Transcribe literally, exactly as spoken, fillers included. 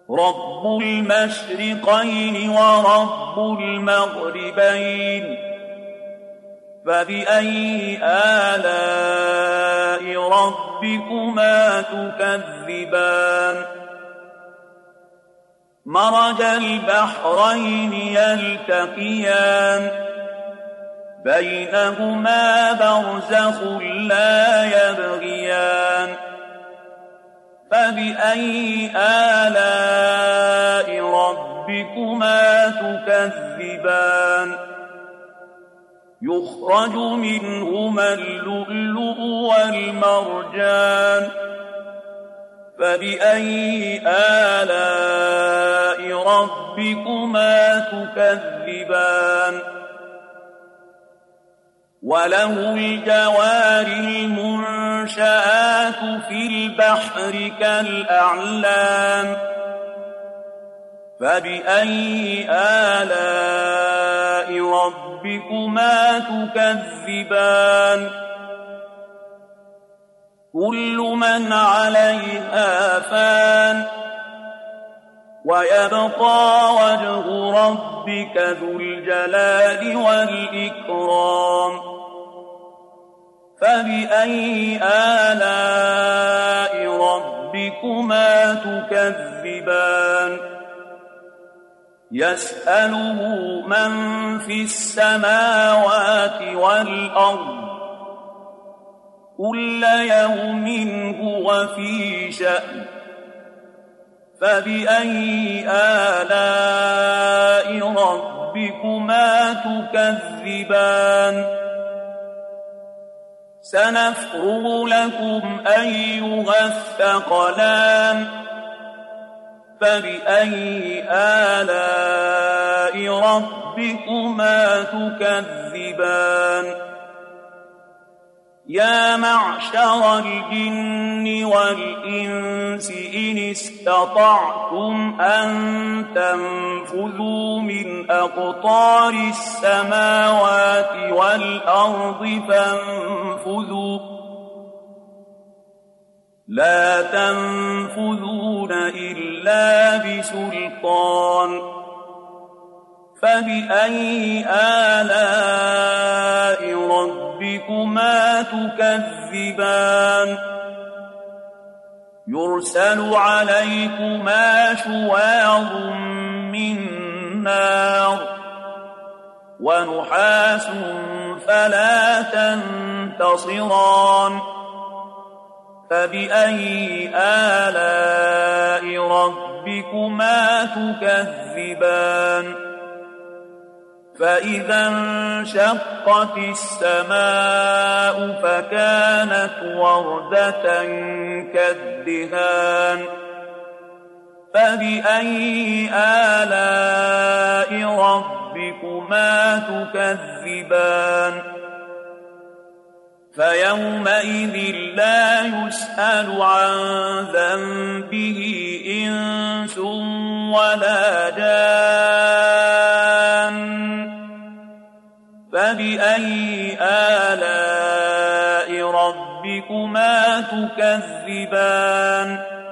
رب المشرقين ورب المغربين فبأي آلاء ربكما تكذبان مرج البحرين يلتقيان بينهما برزخ لا يبغيان فبأي آلاء ربكما تكذبان يخرج منهما اللؤلؤ والمرجان فبأي آلاء ربكما تكذبان وله الجوار المنشآت في البحر كالأعلام فبأي آلاء ربكما تكذبان كل من عليها فان ويبقى وجه ربك ذو الجلال والإكرام فبأي آلاء ربكما تكذبان يسأله من في السماوات والأرض كل يوم هو في شأن فبأي آلاء ربكما تكذبان سنفرغ لكم أيها الثقلان فبأي آلاء ربكما تكذبان يا معشر الجن والإنس إن استطعتم أن تنفذوا من أقطار السماوات والأرض فانفذوا لا تنفذون إلا بسلطان فبأي آلاء ربكما تكذبان يرسل عليكما شواظ من نار ونحاس فلا تنتصران فبأي آلاء ربكما تكذبان فإذا انشقت السماء فكانت وردة كالدهان فبأي آلاء ربكما تكذبان فيومئذ لا يسأل عن ذنبه إنس ولا جان فبأي آلاء ربكما تكذبان